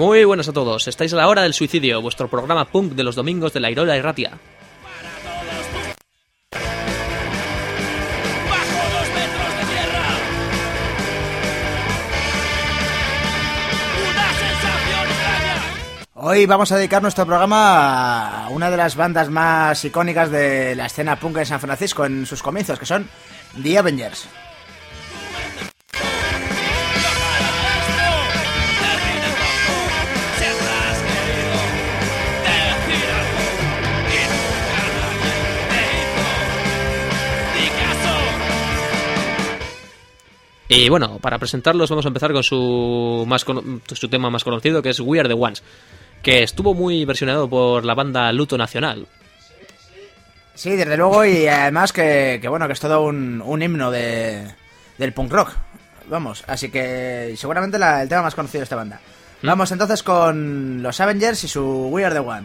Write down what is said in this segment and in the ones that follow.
Muy buenas a todos, estáis a la hora del suicidio, vuestro programa punk de los domingos de la Irola y Ratia. Hoy vamos a dedicar nuestro programa a una de las bandas más icónicas de la escena punk de San Francisco en sus comienzos, que son The Avengers. Y bueno, para presentarlos vamos a empezar con su tema más conocido, que es We Are The Ones, que estuvo muy versionado por la banda Luto Nacional. Sí, desde luego, y además que bueno, que es todo un himno del punk rock. Vamos, así que seguramente el tema más conocido de esta banda. Vamos entonces con los Avengers y su We Are The One.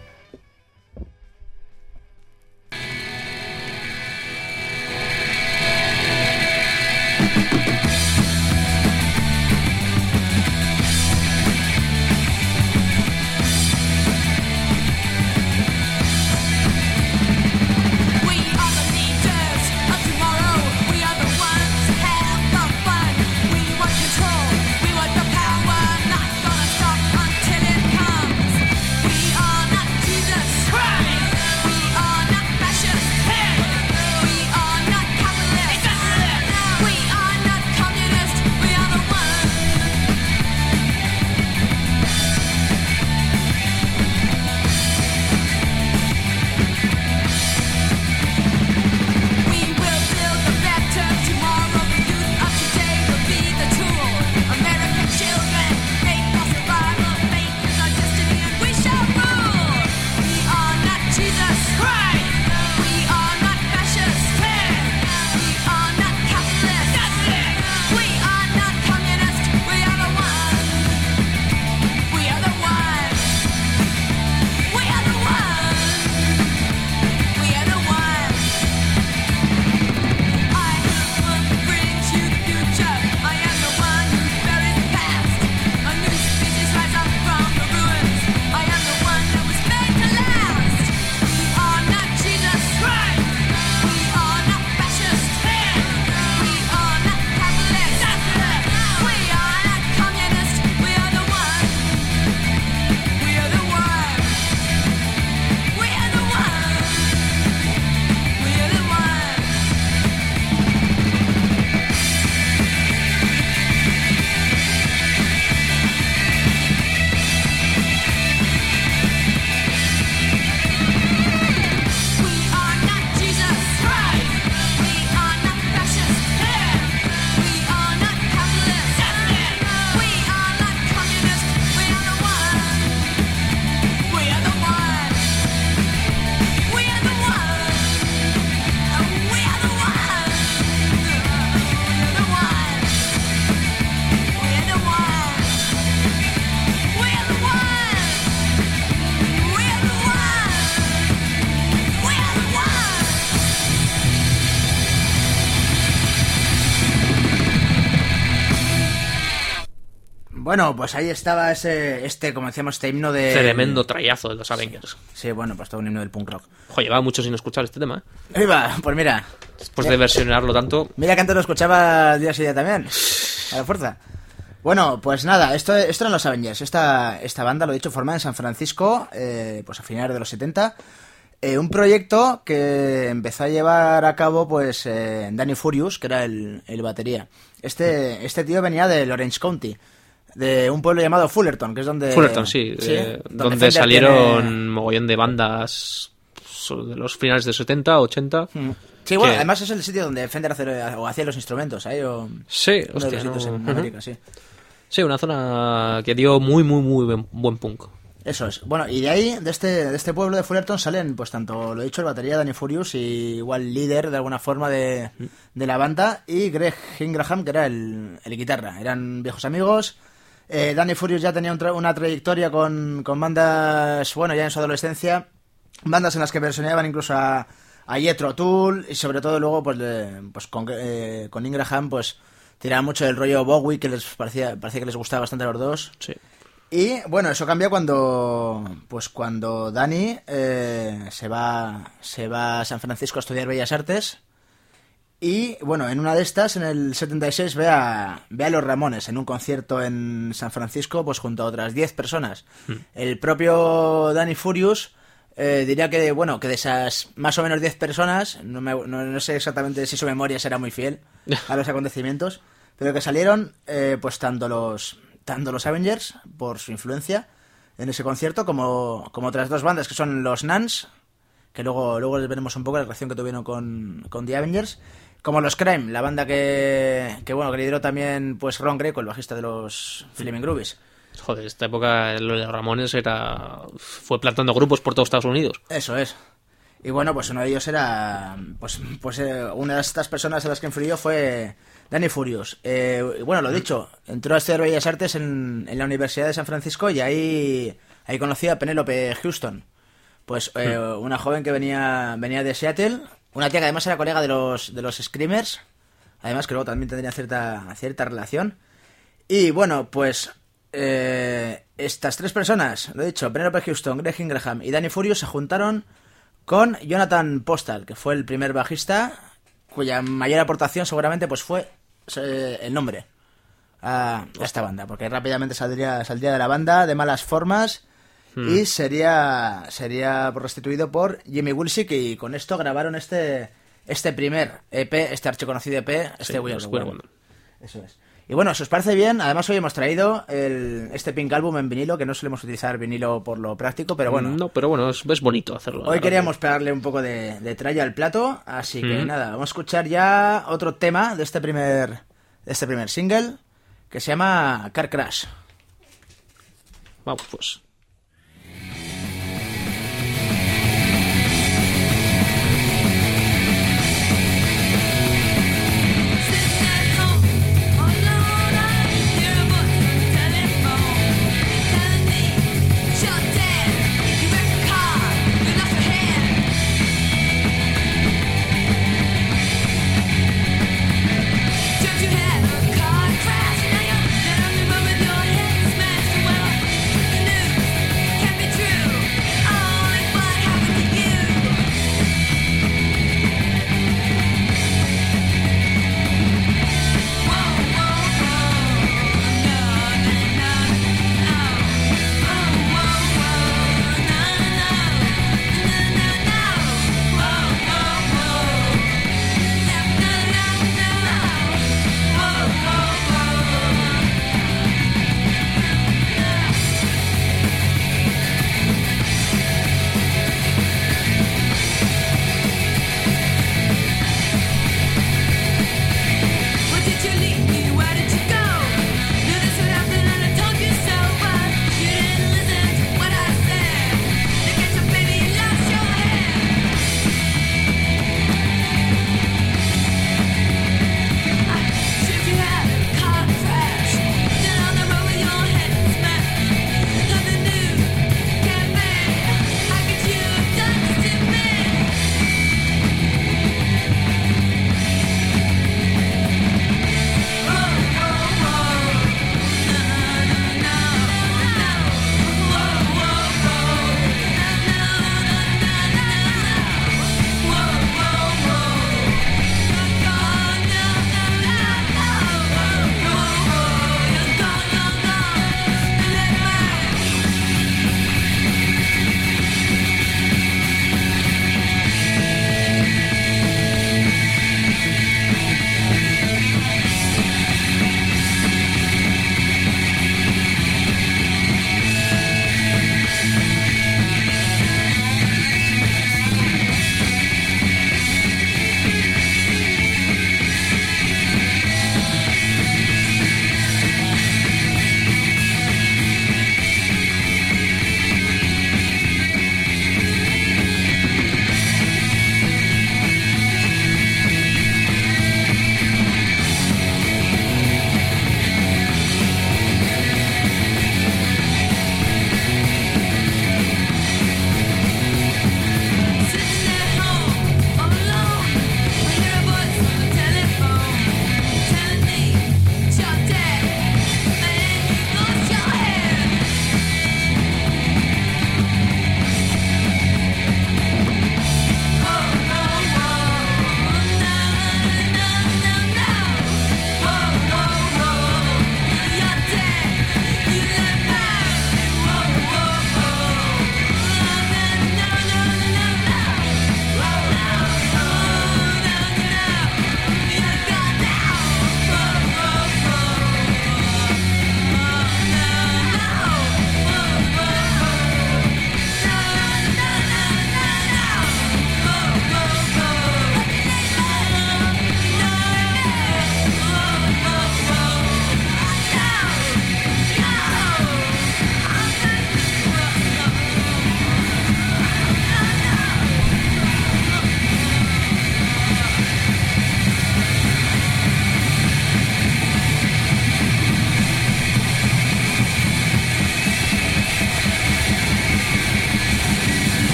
Bueno, pues ahí estaba como decíamos, este himno de... Tremendo trayazo de los Avengers. Sí, bueno, pues todo un himno del punk rock. Oye, llevaba mucho sin escuchar este tema, ¿eh? Iba, pues mira. Después de versionarlo tanto... Mira que antes lo escuchaba día sí día también. A la fuerza. Bueno, pues nada, esto eran los Avengers. Esta banda, lo he dicho, formada en San Francisco, pues a finales de los 70. Un proyecto que empezó a llevar a cabo pues Danny Furious, que era el batería. Este tío venía del Orange County, de un pueblo llamado Fullerton, que es donde... Fullerton, sí. Donde salieron mogollón de bandas de los finales de 70, 80. Sí, bueno, además es el sitio donde Fender hacía los instrumentos, ¿eh? Sí, hostia, en América, sí. Sí, una zona que dio muy buen punk. Eso es. Bueno, y de ahí, de este pueblo de Fullerton, salen, pues tanto, lo he dicho, el batería Danny Furious y igual líder de alguna forma de la banda, y Greg Ingraham, que era el guitarra. Eran viejos amigos. Danny Furious ya tenía una trayectoria con bandas, bueno, ya en su adolescencia, bandas en las que versionaban incluso a Jethro Tull, y sobre todo luego pues con Ingraham pues tiraba mucho del rollo Bowie, que les parecía que les gustaba bastante a los dos. Sí. Y bueno, eso cambia cuando Dani se va a San Francisco a estudiar Bellas Artes. Y bueno, en una de estas, en el 76, ve a Los Ramones en un concierto en San Francisco, pues junto a otras 10 personas. El propio Danny Furious diría que, bueno, que de esas más o menos 10 personas, no sé exactamente si su memoria será muy fiel a los acontecimientos, pero que salieron pues tanto los Avengers, por su influencia en ese concierto, como otras dos bandas, que son los Nuns, que luego les veremos un poco la relación que tuvieron con The Avengers, como los Crime, la banda que lideró también pues Ron Greco, el bajista de los Flaming Groovies. Joder, esta época lo de los Ramones fue plantando grupos por todos Estados Unidos. Eso es. Y bueno, pues uno de ellos era pues una de estas personas en las que influyó fue Danny Furious. Bueno, lo dicho, entró a estudiar Bellas Artes en la Universidad de San Francisco y ahí conocí a Penélope Houston. Pues una joven que venía de Seattle, una tía que además era colega de los Screamers, además que luego también tendría cierta relación. Y bueno, pues estas tres personas, lo he dicho, Penélope Houston, Greg Ingraham y Danny Furious, se juntaron con Jonathan Postal, que fue el primer bajista, cuya mayor aportación seguramente pues fue el nombre a esta banda, porque rápidamente saldría de la banda de malas formas y sería restituido por Jimmy Wilsick, y con esto grabaron este primer EP, este archiconocido EP, We Are the World. Eso es. Y bueno, si os parece bien, además hoy hemos traído este Pink Album en vinilo, que no solemos utilizar vinilo por lo práctico, pero bueno. No, pero bueno, es bonito hacerlo. Hoy queríamos pegarle un poco de tralla al plato, así que nada, vamos a escuchar ya otro tema de este primer single, que se llama Car Crash. Vamos pues. Car crash, now you're with your head smashed. Well,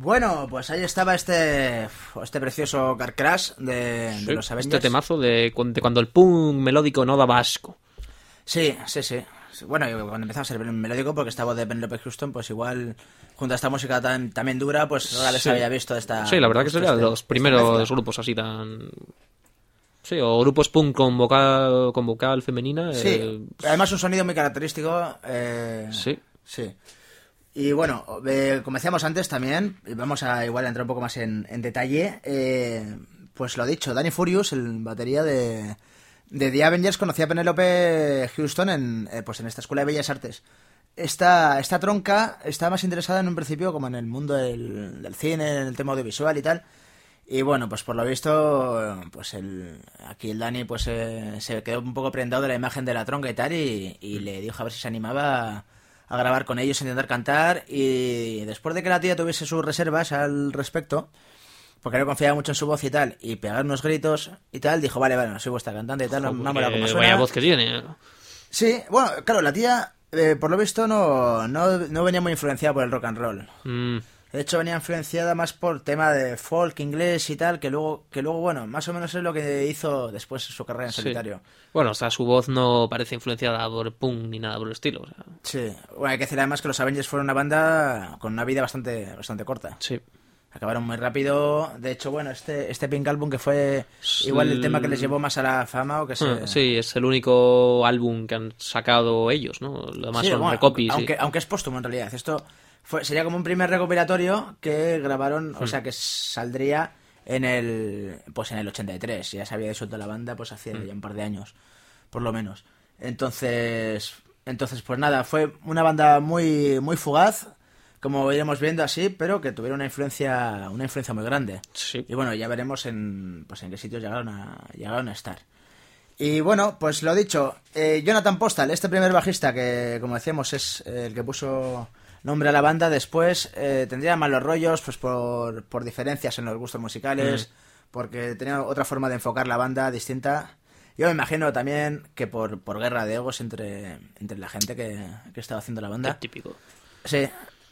Bueno, pues ahí estaba este precioso Car Crash de los Avengers. Este temazo de cuando el punk melódico no daba asco. Sí. Bueno, cuando empezamos a ser melódico, porque esta voz de Penelope Houston, pues igual, junto a esta música también dura, pues ahora les había visto esta... Sí, la verdad que serían los primeros grupos así tan... Sí, o grupos punk con vocal femenina. Sí, además un sonido muy característico. Sí. Y bueno, como decíamos antes también, y vamos a igual entrar un poco más en detalle, pues lo dicho, Danny Furious, el batería de The Avengers, conocía a Penelope Houston en esta escuela de Bellas Artes. Esta tronca está más interesada en un principio como en el mundo del cine, en el tema audiovisual y tal. Y bueno, pues por lo visto, pues aquí el Dani pues se quedó un poco prendado de la imagen de la tronca y tal, y le dijo a ver si se animaba a grabar con ellos, a intentar cantar, y después de que la tía tuviese sus reservas al respecto, porque no confiaba mucho en su voz y tal, y pegar unos gritos y tal, dijo, vale, no soy vuestra cantante y tal, no me mola como suena. Vaya voz que tiene. Sí, bueno, claro, la tía, por lo visto, no venía muy influenciada por el rock and roll. De hecho, venía influenciada más por tema de folk inglés y tal, que luego, bueno, más o menos es lo que hizo después su carrera en solitario. Bueno, o sea, su voz no parece influenciada por punk ni nada por el estilo. O sea. Sí, bueno, hay que decir además que los Avengers fueron una banda con una vida bastante corta. Sí. Acabaron muy rápido. De hecho, bueno, este Pink Album, que fue igual el tema que les llevó más a la fama, o que Sí, es el único álbum que han sacado ellos, ¿no? Lo demás son recopies. Aunque es póstumo en realidad. Esto sería como un primer recopilatorio que grabaron, o sea, que saldría en el 83. Ya se había disuelto la banda pues hacía ya un par de años, por lo menos. Entonces pues nada, fue una banda muy muy fugaz, como iremos viendo así, pero que tuvieron una influencia muy grande. Sí. Y bueno, ya veremos en qué sitios llegaron a estar. Y bueno, pues lo dicho, Jonathan Postal, este primer bajista que, como decíamos, es el que puso nombre a la banda, después tendría malos rollos pues por diferencias en los gustos musicales, porque tenía otra forma de enfocar la banda distinta. Yo me imagino también que por guerra de egos entre la gente que estaba haciendo la banda. Qué típico. Sí.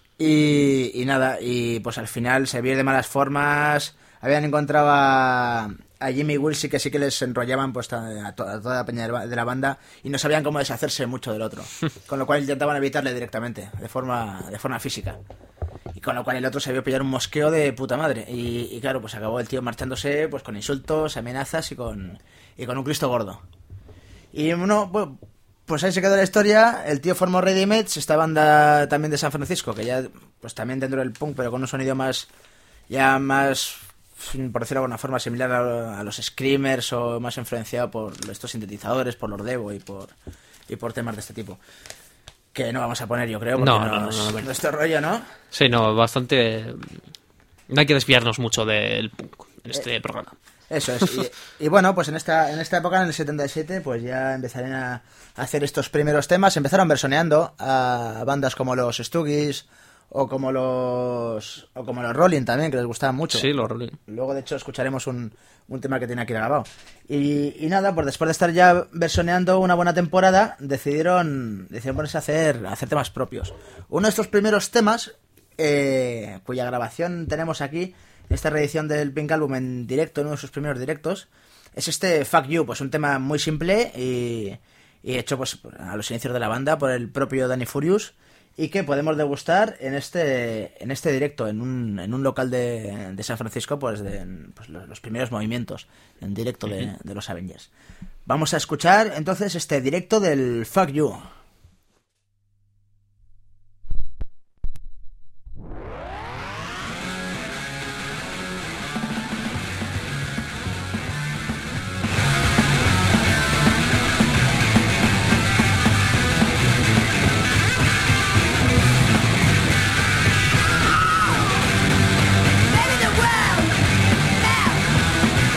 Y nada, y pues al final se vio de malas formas. Habían encontrado a Jimmy Wilson, que sí que les enrollaban pues a toda la peña de la banda, y no sabían cómo deshacerse mucho del otro, con lo cual intentaban evitarle directamente, de forma física, y con lo cual el otro se vio pillar un mosqueo de puta madre, y claro, pues acabó el tío marchándose pues con insultos, amenazas y con un Cristo gordo. Y bueno, pues ahí se quedó la historia. El tío formó Ready Image, esta banda también de San Francisco, que ya pues también dentro del punk, pero con un sonido más, por decirlo de alguna forma, similar a los screamers, o más influenciado por estos sintetizadores, por los Devo y por temas de este tipo. Que no vamos a poner, yo creo, porque no es nuestro rollo, ¿no? Sí, no, bastante... No hay que desviarnos mucho del punk en este programa. Eso es. Y bueno, pues en esta época, en el 77, pues ya empezaron a hacer estos primeros temas. Empezaron versioneando a bandas como los Stooges o como los Rolling también, que les gustaban mucho. Sí, los Rolling. Luego, de hecho, escucharemos un tema que tiene aquí grabado. Y nada, pues después de estar ya versioneando una buena temporada, decidieron ponerse a hacer temas propios. Uno de estos primeros temas, cuya grabación tenemos aquí, esta reedición del Pink Album en directo, en uno de sus primeros directos, es este Fuck You, pues un tema muy simple y hecho pues a los inicios de la banda por el propio Danny Furious, y que podemos degustar en este directo, en un local de San Francisco, pues los primeros movimientos en directo de los Avengers. Vamos a escuchar entonces este directo del Fuck You.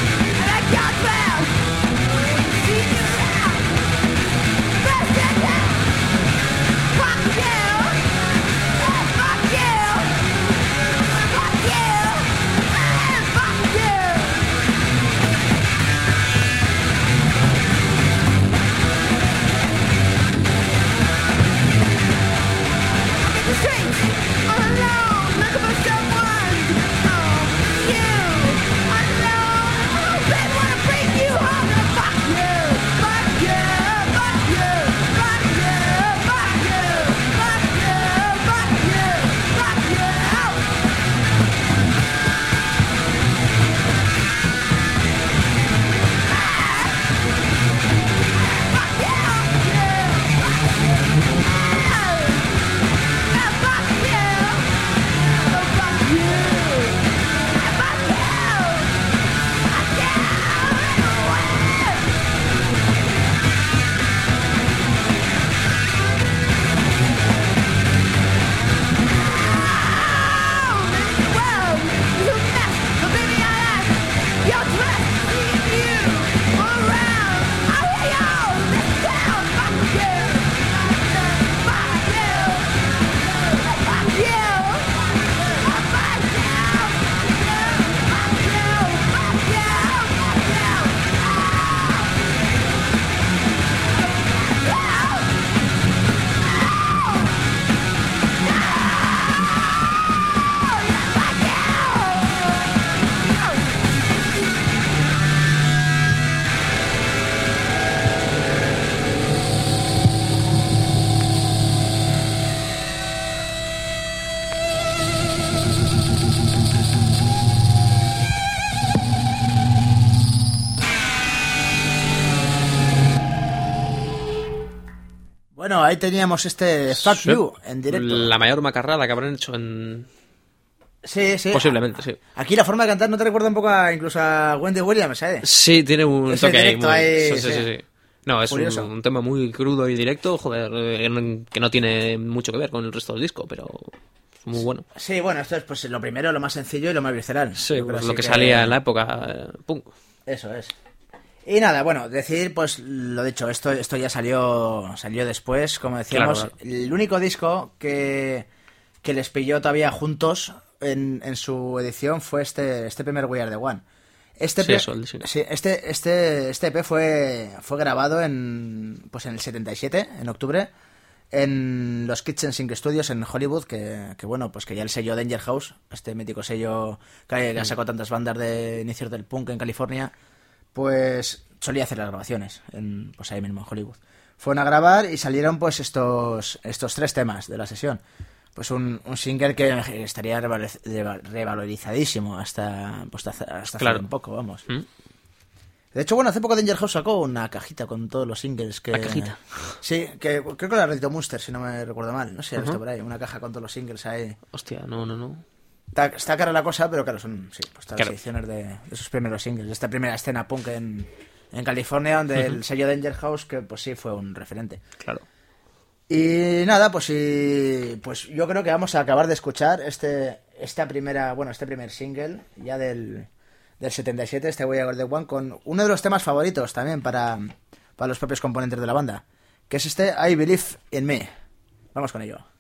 Yeah! ahí teníamos este Fuck Sí. You en directo. La mayor macarrada que habrán hecho en... Sí, sí. Posiblemente, sí. Aquí la forma de cantar no te recuerda un poco incluso a Wendy Williams, ¿eh? Sí, tiene un Ese toque ahí directo muy... ahí, Sí, sí, sí. sí. No, es Curioso. un tema muy crudo y directo, joder, que no tiene mucho que ver con el resto del disco, pero es muy bueno. Sí, bueno, esto es pues lo primero, lo más sencillo y lo más visceral. Sí, Yo creo pues así lo que salía en la época, pum. Eso es. Y nada, bueno, decir, pues lo dicho, esto ya salió después, como decíamos. Claro, claro. El único disco que les pilló todavía juntos en su edición fue este primer We Are The One. Este Sí, EP, eso, el diseño. sí, este EP fue grabado en el 77, en octubre, en los Kitchen Sink Studios en Hollywood, que bueno, pues que ya el sello Danger House, este mítico sello que ha sacado tantas bandas de inicios del punk en California, pues solía hacer las grabaciones pues ahí mismo en Hollywood. Fueron a grabar y salieron pues estos 3 temas de la sesión. Pues un single que estaría revalorizadísimo hasta Claro. hace un poco, vamos. ¿Mm? De hecho, bueno, hace poco Danger House sacó una cajita con todos los singles que... ¿La cajita? Sí, que creo que la Reddito Monster, si no me recuerdo mal. No sé si la he visto Ujú. por ahí. Una caja con todos los singles ahí. Hostia, no. Está cara la cosa, pero claro, son pues todas Claro. las ediciones de sus primeros singles. De esta primera escena punk en California, donde el sello Danger House, que pues sí fue un referente. Claro. Y nada, pues yo creo que vamos a acabar de escuchar este primer single ya del 77, este We Are The One, con uno de los temas favoritos también para los propios componentes de la banda, que es este I Believe in Me. Vamos con ello.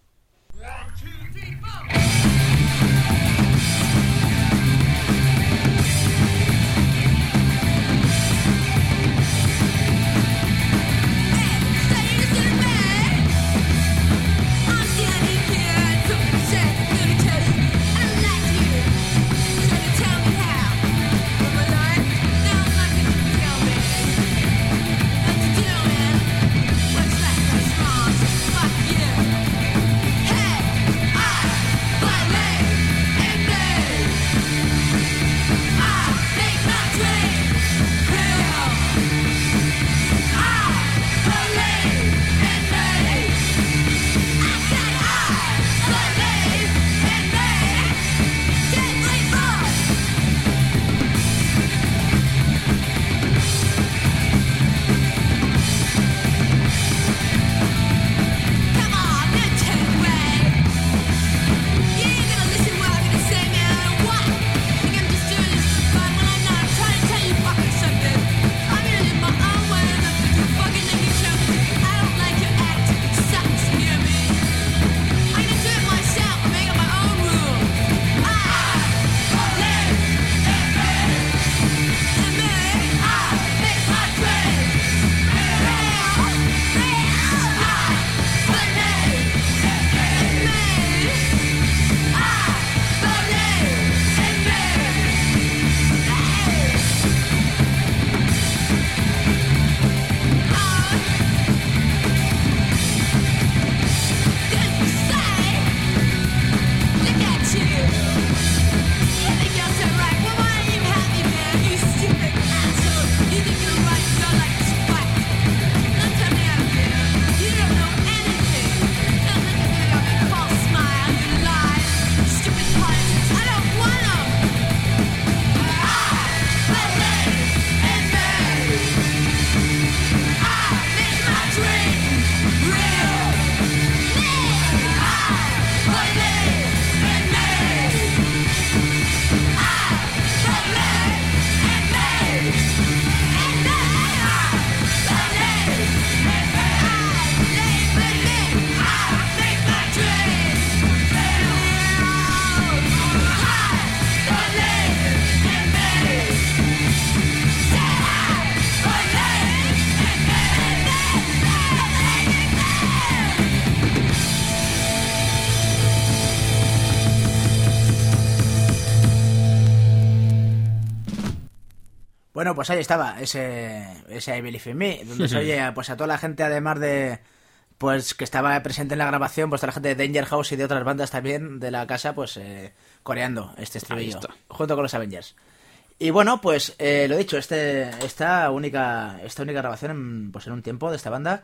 Bueno, pues ahí estaba, ese I Believe in Me, donde se oye pues a toda la gente, además de pues que estaba presente en la grabación, pues toda la gente de Danger House y de otras bandas también de la casa, pues coreando este estribillo, junto con los Avengers. Y bueno, pues lo dicho, esta única grabación en un tiempo de esta banda,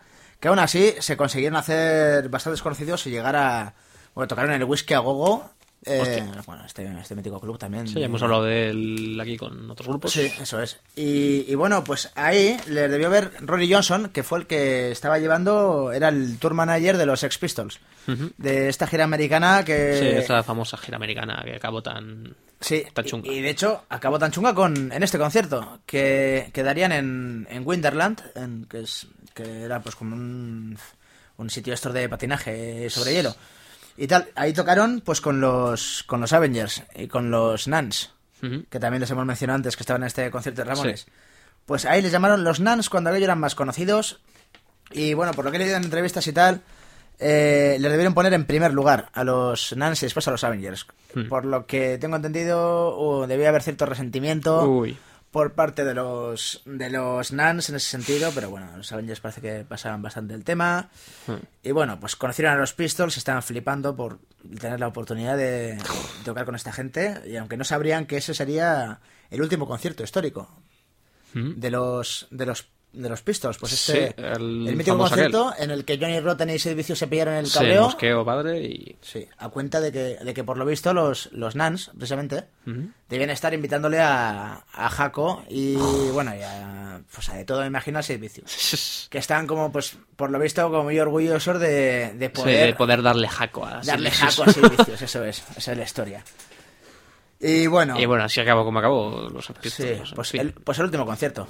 que aún así se consiguieron hacer bastantes conocidos y llegar a... Bueno, tocaron el Whisky a Gogo. Bueno, este mítico club también. Sí, hemos hablado de él aquí con otros grupos. Sí, eso es. Y bueno, pues ahí les debió ver Ronnie Johnson, que fue el que estaba llevando, era el tour manager de los Sex Pistols. De esta gira americana que... Sí, esta famosa gira americana que acabó tan chunga. Y de hecho, acabó tan chunga en este concierto, que darían en Winterland, que era pues como un sitio estos de patinaje sobre hielo. Y tal, ahí tocaron pues con los Avengers y con los Nuns, que también les hemos mencionado antes que estaban en este concierto de Ramones. Sí. Pues ahí les llamaron los Nuns cuando ellos eran más conocidos. Y bueno, por lo que he leído en entrevistas y tal, les debieron poner en primer lugar a los Nuns y después a los Avengers. Por lo que tengo entendido, debía haber cierto resentimiento por parte de los Nuns en ese sentido, pero bueno, los Avengers parece que pasaban bastante el tema. Y bueno, pues conocieron a los Pistols y estaban flipando por tener la oportunidad de tocar con esta gente, y aunque no sabrían que ese sería el último concierto histórico de los Pistols, pues el mítico concierto en el que Johnny Rotten y Sid Vicious se pillaron el cabreo. Sí, mosqueo padre y... Sí, a cuenta de que por lo visto los Nuns, precisamente, debían estar invitándole a Jaco y bueno, pues a de todo me imagino a Sid Vicious. Que están como, pues, por lo visto, como muy orgullosos de poder... Sí, de poder darle Jaco a Sid Vicious, esa es la historia. Y bueno, así acabó como acabó los Pistols. Sí, pues el último concierto.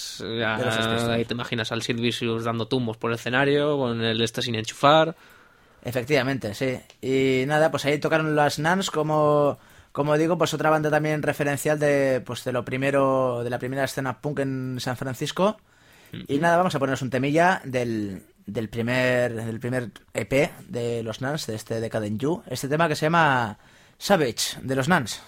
Ahí te imaginas al Sid Vicious dando tumbos por el escenario, con el sin enchufar. Efectivamente, sí. Y nada, pues ahí tocaron las Nuns como digo, pues otra banda también referencial de la primera escena punk en San Francisco. Y nada, vamos a ponernos un temilla del primer EP de los Nuns, de este Decadent You. Este tema que se llama Savage, de los Nuns.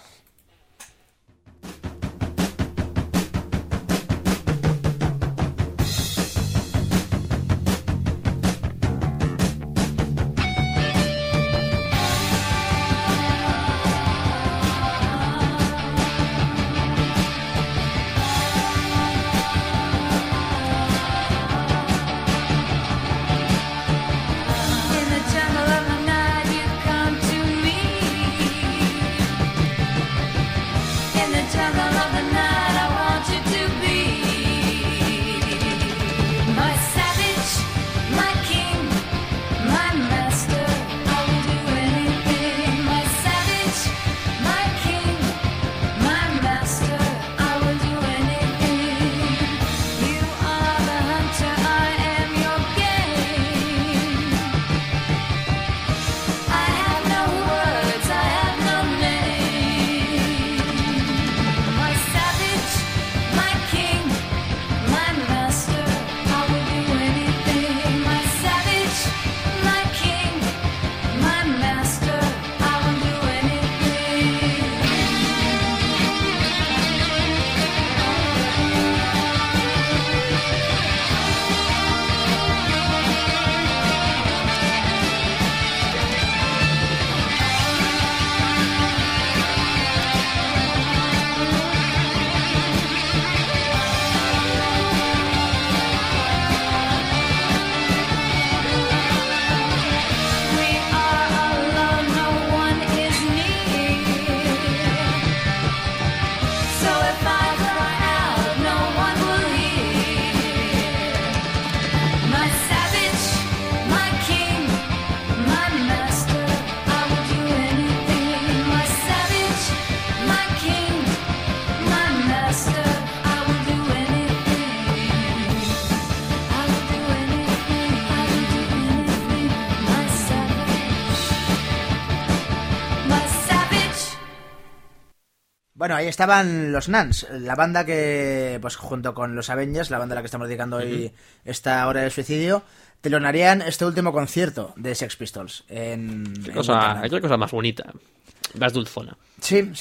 Bueno, ahí estaban los Nuns, la banda que, pues junto con los Avengers, la banda a la que estamos dedicando hoy esta hora del suicidio, telonarían este último concierto de Sex Pistols. Qué cosa más bonita, más dulzona. Sí.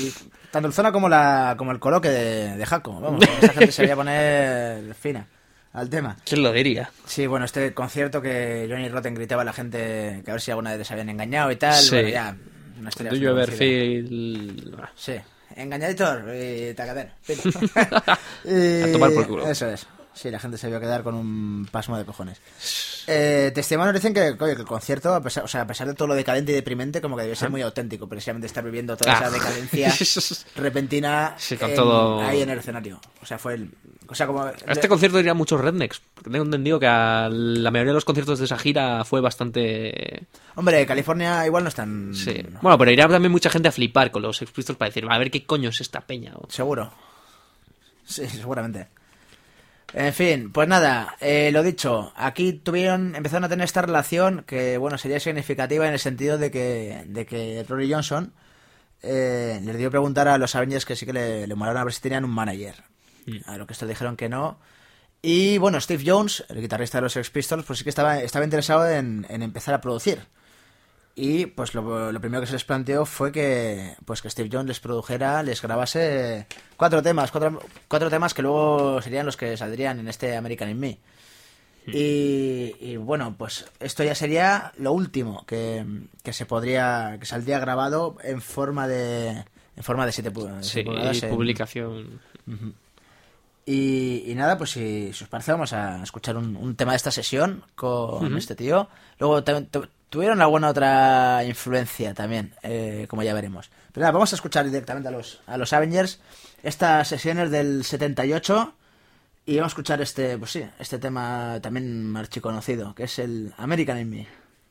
Tan dulzona como el coloque de Jaco. Vamos, esa gente se veía poner fina al tema. ¿Quién lo diría? Sí, bueno, este concierto que Johnny Rotten gritaba a la gente que a ver si alguna vez les habían engañado y tal. Sí. Bueno, ya, una historia. Do you ever feel... Sí. Engañaditor y tacader. A tomar por culo. Eso es. Sí, la gente se vio quedar con un pasmo de cojones. Testimonios dicen que, oye, que el concierto, a pesar de todo lo decadente y deprimente, como que debe ser muy auténtico, precisamente estar viviendo toda esa decadencia repentina todo... ahí en el escenario. O sea, como... A este concierto irían muchos rednecks, porque tengo entendido que a la mayoría de los conciertos de esa gira fue bastante... Hombre, California igual no es tan... Sí. Bueno, pero iría también mucha gente a flipar con los Sex Pistols para decir, a ver qué coño es esta peña. Seguro. Sí, seguramente. En fin, pues nada, lo dicho, aquí empezaron a tener esta relación que, bueno, sería significativa en el sentido de que Rory Johnson les dio a preguntar a los Avengers que sí que le molaron a ver si tenían un manager. A lo que estos dijeron que no. Y bueno, Steve Jones, el guitarrista de los Sex Pistols, pues sí que estaba interesado en empezar a producir. Y pues lo primero que se les planteó fue que Steve Jones les produjera, les grabase cuatro temas que luego serían los que saldrían en este American in Me. Y bueno, pues esto ya sería lo último que saldría grabado en forma de 7 pulgadas. Sí, publicación. Uh-huh. Y nada, pues si os parece vamos a escuchar un tema de esta sesión con este tío. Luego tuvieron alguna otra influencia también, como ya veremos. Pero nada, vamos a escuchar directamente a los Avengers. Estas sesiones del 78 y vamos a escuchar este tema también archiconocido, que es el American in Me.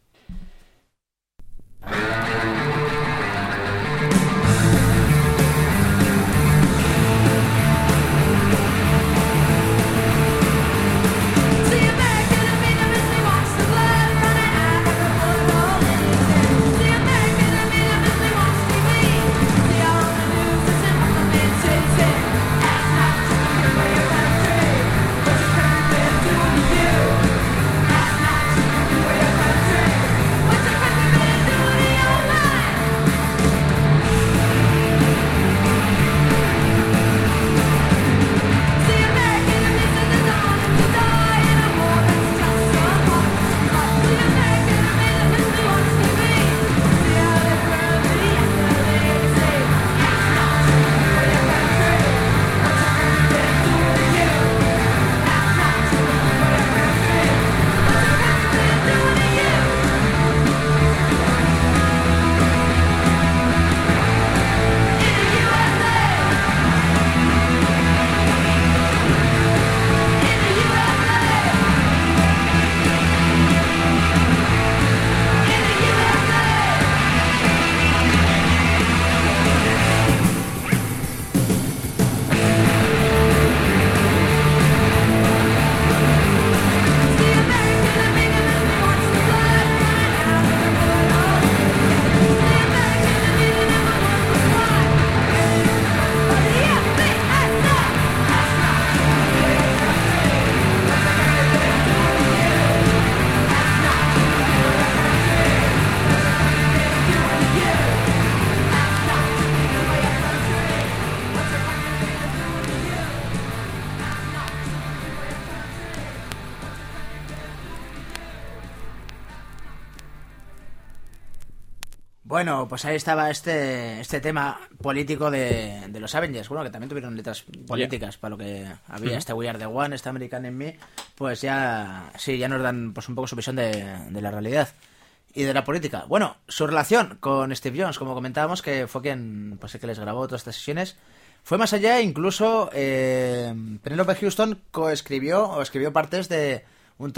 Bueno, pues ahí estaba este tema político de los Avengers, bueno, que también tuvieron letras políticas para lo que había, este We Are the One, este American in Me, pues ya nos dan pues un poco su visión de la realidad y de la política. Bueno, su relación con Steve Jones, como comentábamos, que fue quien pues el que les grabó todas estas sesiones, fue más allá. Incluso Penelope Houston escribió partes de un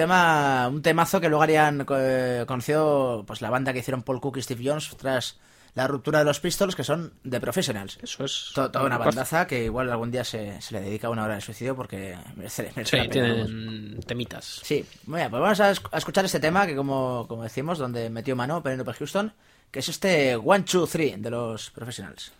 temazo que luego harían conocido pues la banda que hicieron Paul Cook y Steve Jones tras la ruptura de los Pistols, que son The Professionals. Eso es toda una bandaza que igual algún día se le dedica una hora de suicidio porque merece sí, la pena, tienen temitas. Sí, bueno, pues vamos a escuchar este tema que como decimos, donde metió mano Penelope Houston, que es este 1, 2, 3 de los Professionals.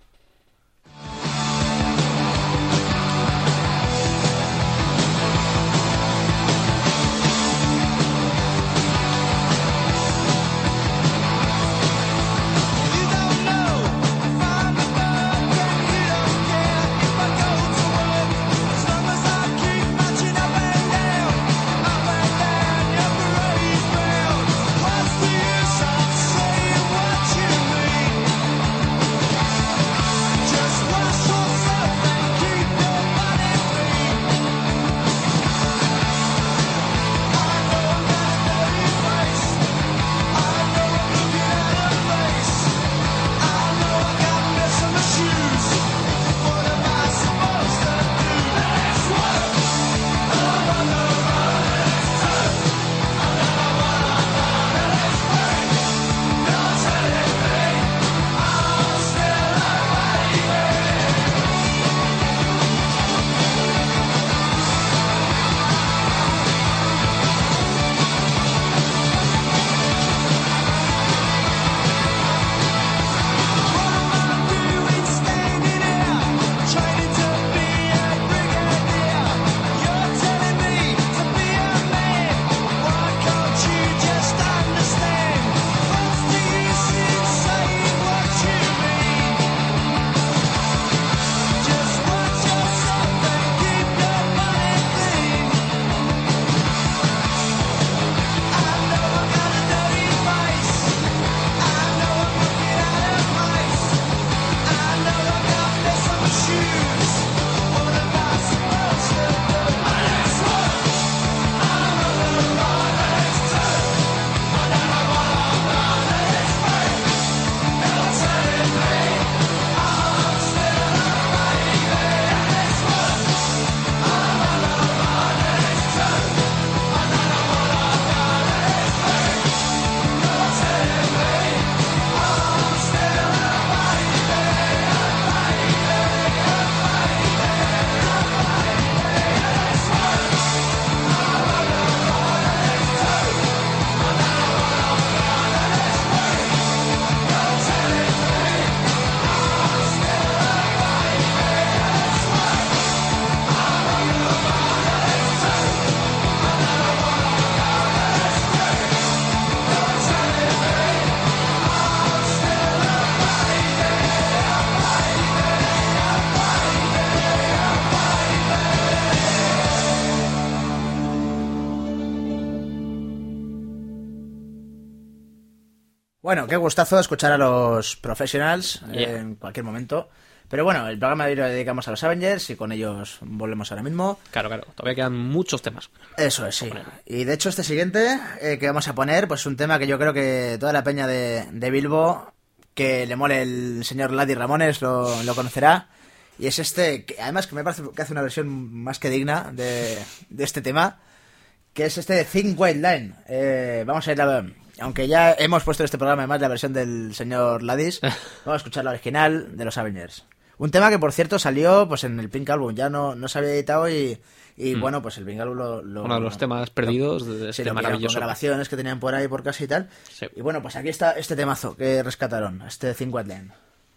Bueno, qué gustazo escuchar a los Professionals Yeah. en cualquier momento. Pero bueno, el programa de hoy lo dedicamos a los Avengers y con ellos volvemos ahora mismo. Claro, todavía quedan muchos temas. Eso es, sí. Y de hecho este siguiente que vamos a poner, pues es un tema que yo creo que toda la peña de Bilbo, que le mole el señor Ladi Ramones, lo conocerá. Y es este, que además que me parece que hace una versión más que digna de este tema, que es este Thin White Line. Vamos a ir aunque ya hemos puesto en este programa además la versión del señor Ladis, vamos a escuchar la original de los Avengers. Un tema que, por cierto, salió pues en el Pink Album, ya no se había editado y bueno, pues el Pink Album uno de los temas perdidos de este maravilloso. Con grabaciones que tenían por ahí por casa y tal. Sí. Y bueno, pues aquí está este temazo que rescataron, este Thin White Line.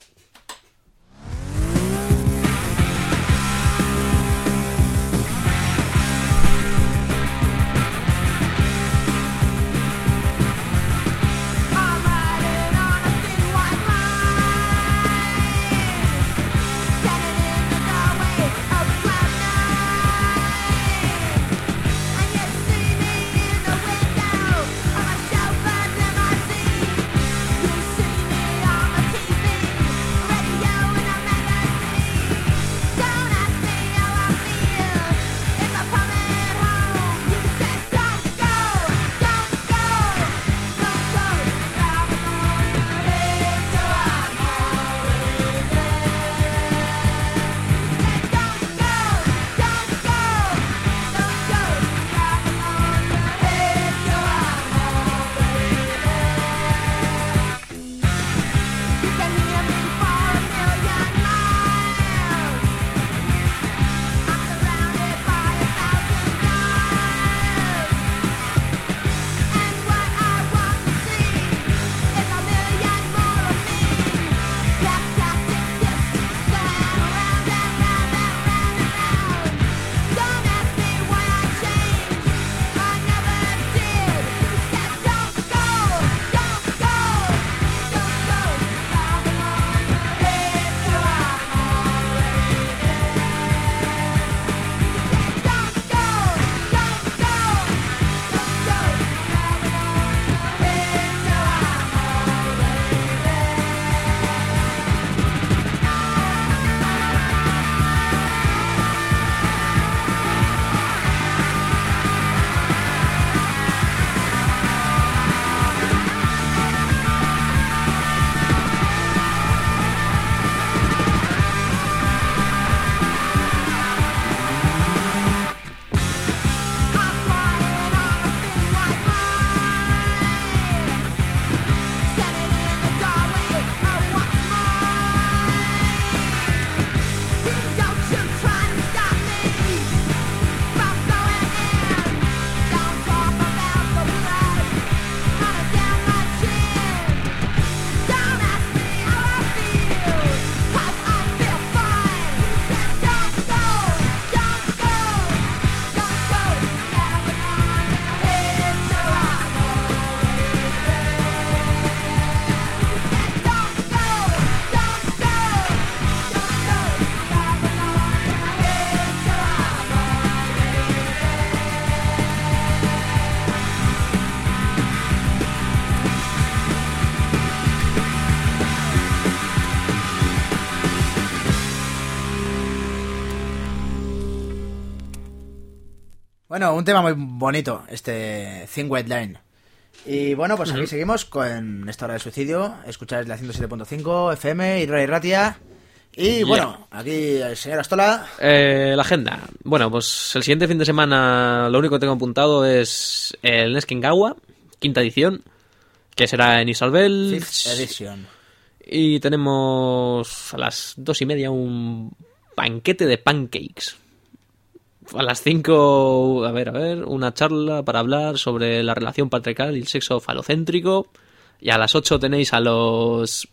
Bueno, un tema muy bonito, este Thin White Line. Y bueno, pues aquí seguimos con esta hora del suicidio. Escucháis la 107.5 FM, Hidrola y Ratia. Y bueno, aquí el señor Astola. La agenda. Bueno, pues el siguiente fin de semana lo único que tengo apuntado es el Neskingawa, quinta edición, que será en Isalbel. Fifth Edition. Y tenemos a las 2:30 un banquete de pancakes. A las 5, a ver, una charla para hablar sobre la relación patriarcal y el sexo falocéntrico. Y a las 8 tenéis a los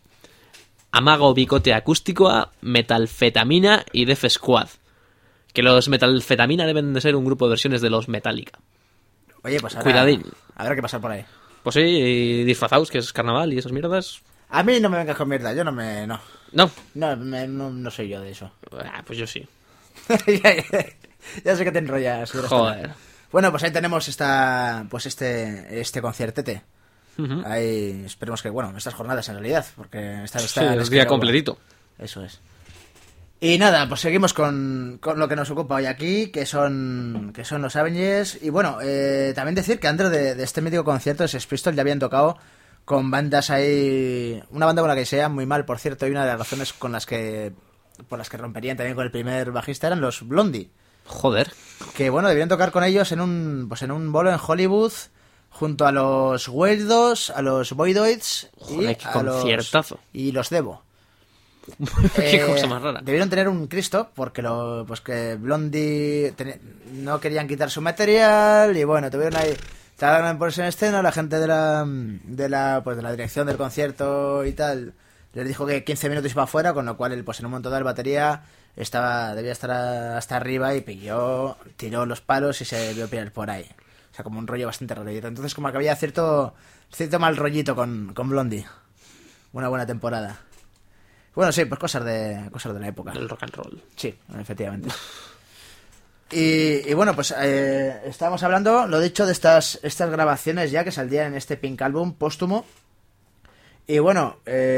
Amago Bicote Acústico, Metalfetamina y Def Squad. Que los Metalfetamina deben de ser un grupo de versiones de los Metallica. Oye, pues ahora, cuidadín. Habrá que pasar por ahí. Pues sí, y disfrazaos, que es carnaval y esas mierdas. A mí no me vengas con mierda, yo no me... No, No. no soy yo de eso. Pues yo sí. Ya sé que te enrollas. Joder. Bueno, pues ahí tenemos este conciertete. Ahí esperemos que, bueno, estas jornadas en realidad, porque sí, es día completito. Eso es. Y nada, pues seguimos con lo que nos ocupa hoy aquí, que son los Avengers. Y bueno, también decir que antes de este mítico concierto de Sex Pistols ya habían tocado con bandas ahí... Una banda con la que se llevan muy mal, por cierto, y una de las razones por las que romperían también con el primer bajista eran los Blondie. Joder. Que bueno, debían tocar con ellos en un bolo en Hollywood, junto a los Weirdos, a los Voidoids Joder, qué conciertazo. Y los Devo. Qué cosa más rara. Debieron tener un Cristo porque que Blondie no querían quitar su material y bueno, tuvieron ahí, tardaron en ponerse en escena, la gente de la dirección del concierto y tal les dijo que 15 minutos iba afuera, con lo cual en un momento dado la batería debía estar hasta arriba y tiró los palos y se vio pillar por ahí. O sea, como un rollo bastante rarito. Entonces como que había cierto mal rollito con Blondie. Una buena temporada. Bueno, sí, pues cosas de la época. El rock and roll. Sí, efectivamente. Y bueno, pues estábamos hablando, lo dicho, de estas grabaciones ya que saldrían en este Pink Album póstumo. Y bueno,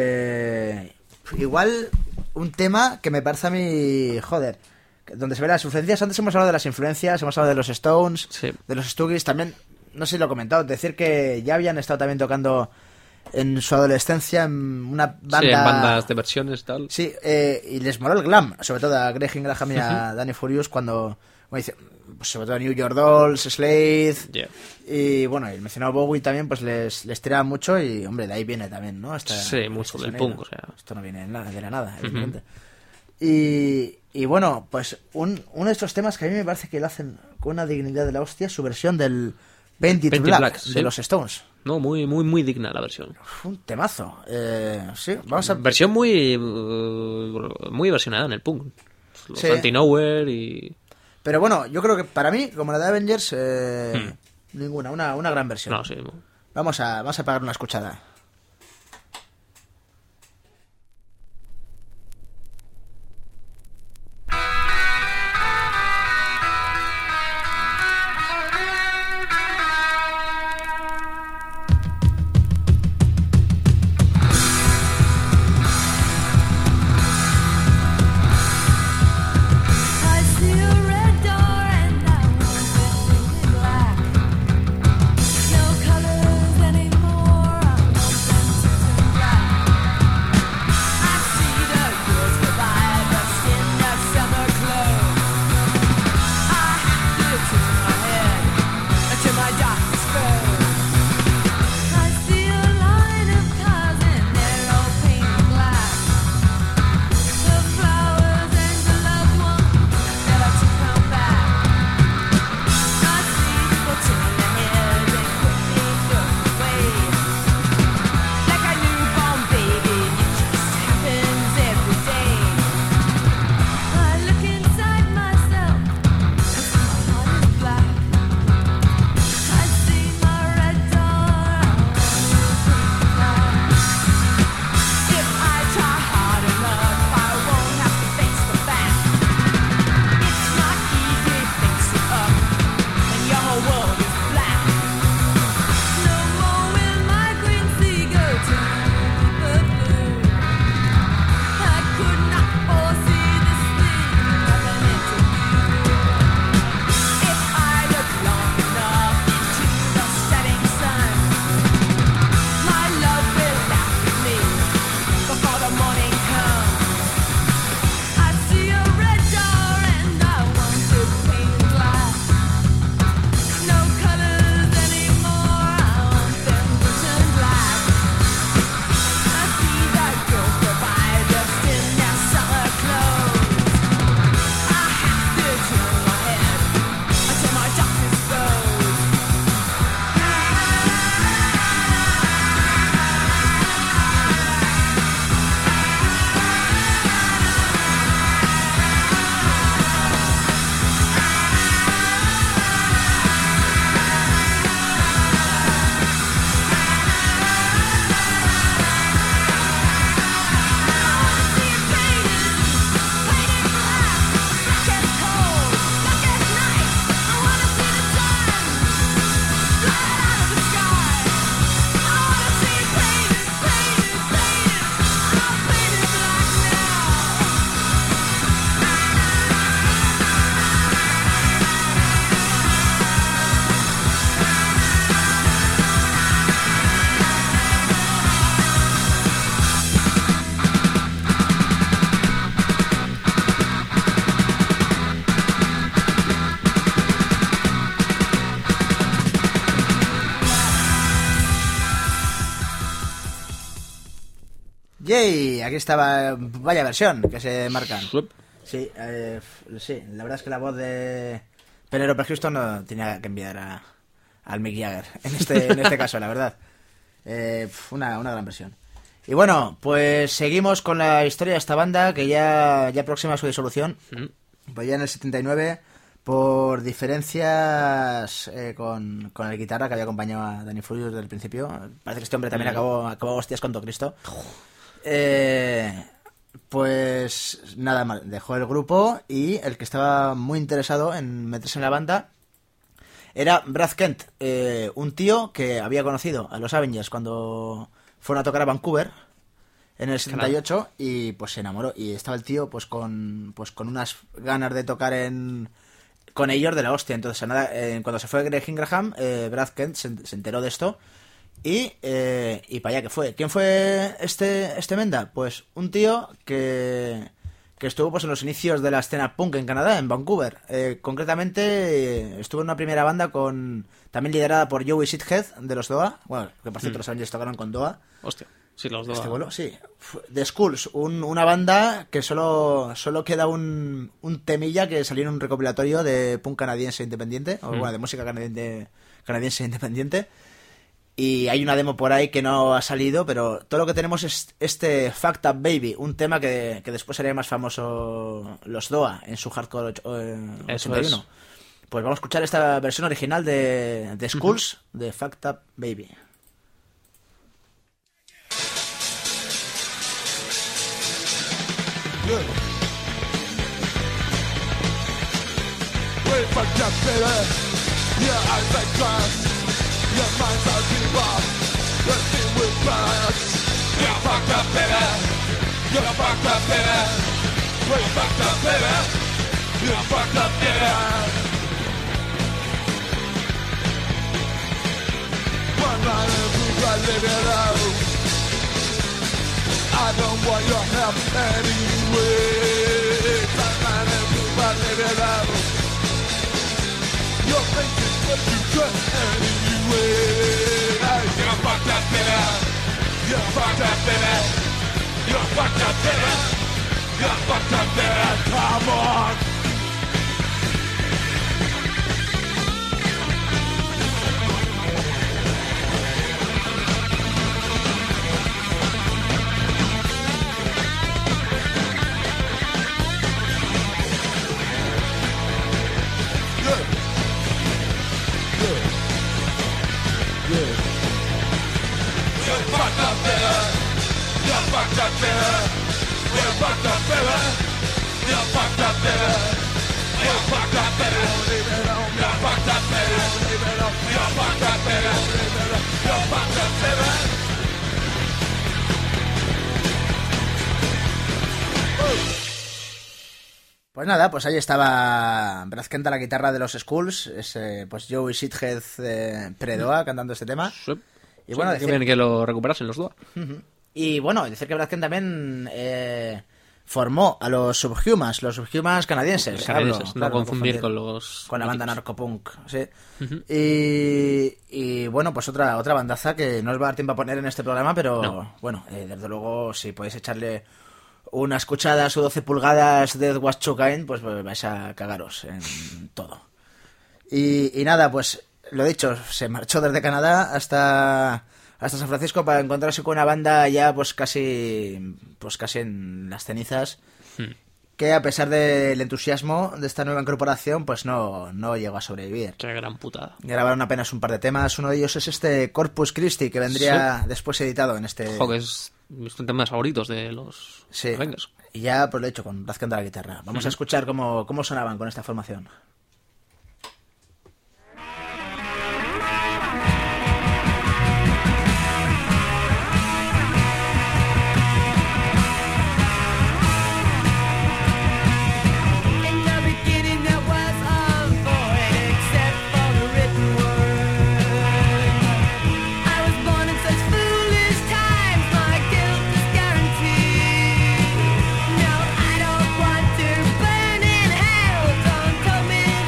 igual un tema que me parece a mí, joder, donde se ven las influencias. Antes hemos hablado de las influencias, hemos hablado de los Stones, sí, de los Stooges, también, no sé si lo he comentado, decir que ya habían estado también tocando en su adolescencia en una banda... Sí, en bandas de versiones y tal. Sí, y les moló el glam, sobre todo a Greg Ingraham y a Danny Furious cuando dice, pues sobre todo New York Dolls, Slade, yeah. Y bueno, el mencionado Bowie también pues les tiraba mucho y hombre, de ahí viene también, ¿no? Sí, mucho del punk, o sea. Esto no viene de la nada, evidentemente. Y bueno, pues uno de estos temas que a mí me parece que lo hacen con una dignidad de la hostia, su versión del Painted Black sí, de los Stones. No, muy, muy, muy digna la versión. Un temazo. Sí, vamos a... Versión muy versionada en el punk. Los Sí. Anti-Nowhere y... Pero bueno, yo creo que para mí, como la de Avengers, ninguna. Una gran versión. No, sí. Vamos a pegar una escuchada. No colors anymore. Yay, aquí estaba, vaya versión que se marcan. Sup. Sí, sí, la verdad es que la voz de Penelope Houston no tenía que enviar al Mick Jagger en este caso, la verdad. Una gran versión. Y bueno, pues seguimos con la historia de esta banda que ya próxima a su disolución. Pues ya en el 79, por diferencias con el guitarra que había acompañado a Danny Furious desde el principio. Parece que este hombre también acabó hostias con todo Cristo. Pues nada más, dejó el grupo y el que estaba muy interesado en meterse en la banda era Brad Kent, un tío que había conocido a los Avengers cuando fueron a tocar a Vancouver en el 78 y pues se enamoró y estaba el tío pues con unas ganas de tocar con ellos de la hostia. Entonces nada, cuando se fue Greg Ingraham, Brad Kent se enteró de esto y para allá que fue. ¿Quién fue este Menda? Pues un tío que estuvo pues en los inicios de la escena punk en Canadá, en Vancouver. Concretamente estuvo en una primera banda también liderada por Joey Shithead de los Doa. Bueno, que por cierto los Avengers tocaron con Doa. Hostia, sí, los Doa. Este vuelo, sí. The Skulls, una banda que solo queda un temilla que salió en un recopilatorio de punk canadiense independiente, o bueno, de música canadiense independiente. Y hay una demo por ahí que no ha salido, pero todo lo que tenemos es este Fucked Up Baby, un tema que después sería más famoso los Doa en su Hardcore 81. Pues vamos a escuchar esta versión original de Skulls, de Fucked Up Baby. Your mind's out deep off, your thing will crash. You're fucked up, baby. You're fucked up, baby. You're fucked up, baby. You're fucked up, baby. One night and proof I live it out. I don't want your help anyway. One night and proof I live it out. You're thinking what you could anyway. You're fucked up, baby. You're fucked up, baby. You're fucked up, baby. You're fucked up, baby. Come on. Fucked up, baby. You're fucked up, baby. You're fucked up, baby. You're fucked up, baby. You're fucked up, baby. You're fucked up, baby. You're fucked up, baby. Pues nada, pues ahí estaba Brad Kent a la guitarra de los Skulls, pues Joey Shithead pre-Doa cantando este tema. Sí. Y bueno, decir... bien que lo recuperasen los Doa. Y bueno, decir que Brad Kent también formó a los Subhumans canadienses. No confundir con los... Con la banda narcopunk, sí. Y bueno, pues otra bandaza que no os va a dar tiempo a poner en este programa, pero bueno, desde luego si podéis echarle una escuchada a su 12 pulgadas de What's Chukain, pues vais a cagaros en todo. Y nada, pues lo dicho, se marchó desde Canadá hasta San Francisco para encontrarse con una banda ya pues casi en las cenizas, que a pesar del entusiasmo de esta nueva incorporación pues no llegó a sobrevivir. Qué gran putada. Grabaron apenas un par de temas, uno de ellos es este Corpus Christi que vendría después editado en este... Ojo, que es mis temas favoritos de los Avengers. Y ya pues lo he hecho con Brad Kent a la guitarra. Vamos a escuchar cómo sonaban con esta formación. Now I don't want to burn in hell. Don't tell me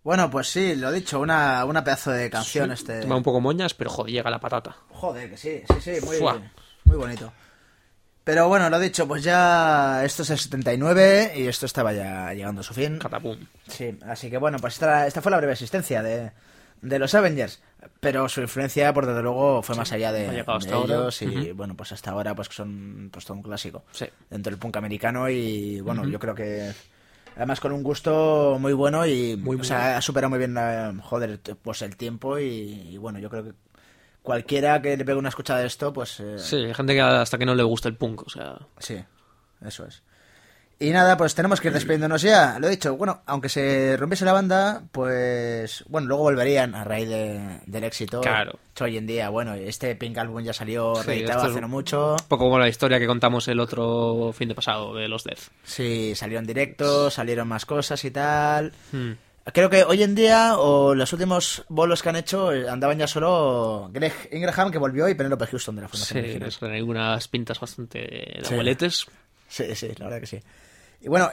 Bueno, pues sí, lo dicho, una pedazo de canción Sí, toma un poco moñas, pero joder, llega la patata. Joder, que sí, muy, Fua. muy bonito. Pero bueno, lo dicho, pues ya esto es el 79 y esto estaba ya llegando a su fin. Catapum. Sí, así que bueno, pues esta fue la breve existencia de los Avengers. Pero su influencia, por desde luego, fue más allá ha de llegado hasta ahora. ellos. Y bueno, pues hasta ahora pues son pues todo un clásico Sí. dentro del punk americano. Y bueno, yo creo que además con un gusto muy bueno y Muy, o sea, ha superado muy bien joder, pues el tiempo y bueno, yo creo que cualquiera que le pegue una escuchada de esto, pues Sí, hay gente que hasta que no le gusta el punk, o sea... sí, eso es. Y nada, pues tenemos que ir despidiéndonos ya. Lo he dicho, bueno, aunque se rompiese la banda, pues bueno, luego volverían a raíz del éxito. Claro. Hecho, hoy en día, bueno, este Pink Album ya salió Sí, reeditado esto es hace no mucho. Un poco como la historia que contamos el otro fin de pasado de los Death. Sí, salió en directo, salieron más cosas y tal. Hmm. Creo que hoy en día, o los últimos bolos que han hecho, andaban ya solo Greg Ingraham, que volvió, y Penelope Houston de la Sí, Fundación Original. son algunas pintas bastante de Sí. abueletes. Sí, la verdad que sí. Y bueno,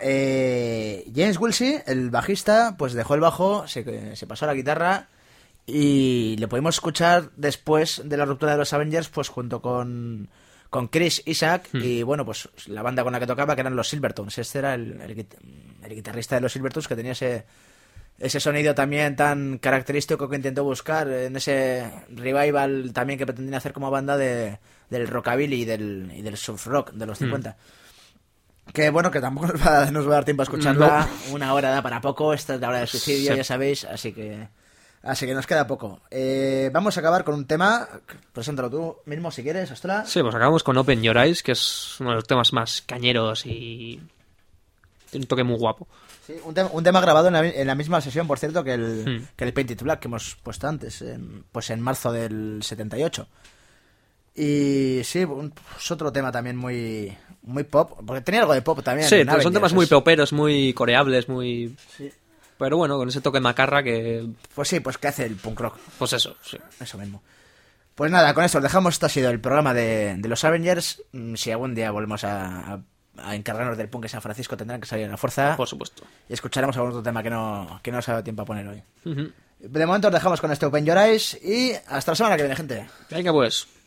James Wilsey, el bajista, pues dejó el bajo, se pasó a la guitarra y le pudimos escuchar después de la ruptura de los Avengers, pues junto con Chris Isaac y bueno, pues la banda con la que tocaba, que eran los Silvertones. Este era el guitarrista de los Silvertones, que tenía ese sonido también tan característico que intentó buscar en ese revival también que pretendían hacer como banda del rockabilly y del surf rock de los 50. Que bueno, que tampoco nos va a dar tiempo a escucharla. No. Una hora da para poco, esta es la hora del suicidio, Sí. ya sabéis, así que nos queda poco. Vamos a acabar con un tema, preséntalo tú mismo si quieres, Astra. Sí, pues acabamos con Open Your Eyes, que es uno de los temas más cañeros y tiene un toque muy guapo. Sí, un tema grabado en la misma sesión, por cierto, que el Painted Black que hemos puesto antes, pues en marzo del 78. Y sí, es otro tema también muy pop, porque tenía algo de pop también. Sí, en son Avengers, temas muy poperos, muy coreables, muy... Sí. Pero bueno, con ese toque macarra que... Pues sí, pues ¿qué hace el punk rock? Pues eso, sí. Eso mismo. Pues nada, con esto os dejamos. Esto ha sido el programa de los Avengers. Si algún día volvemos a encargarnos del punk en San Francisco, tendrán que salir a la fuerza. Por supuesto. Y escucharemos algún otro tema que no os ha dado tiempo a poner hoy. Ujú. De momento os dejamos con este Open Your Eyes y hasta la semana que viene, gente. Venga pues.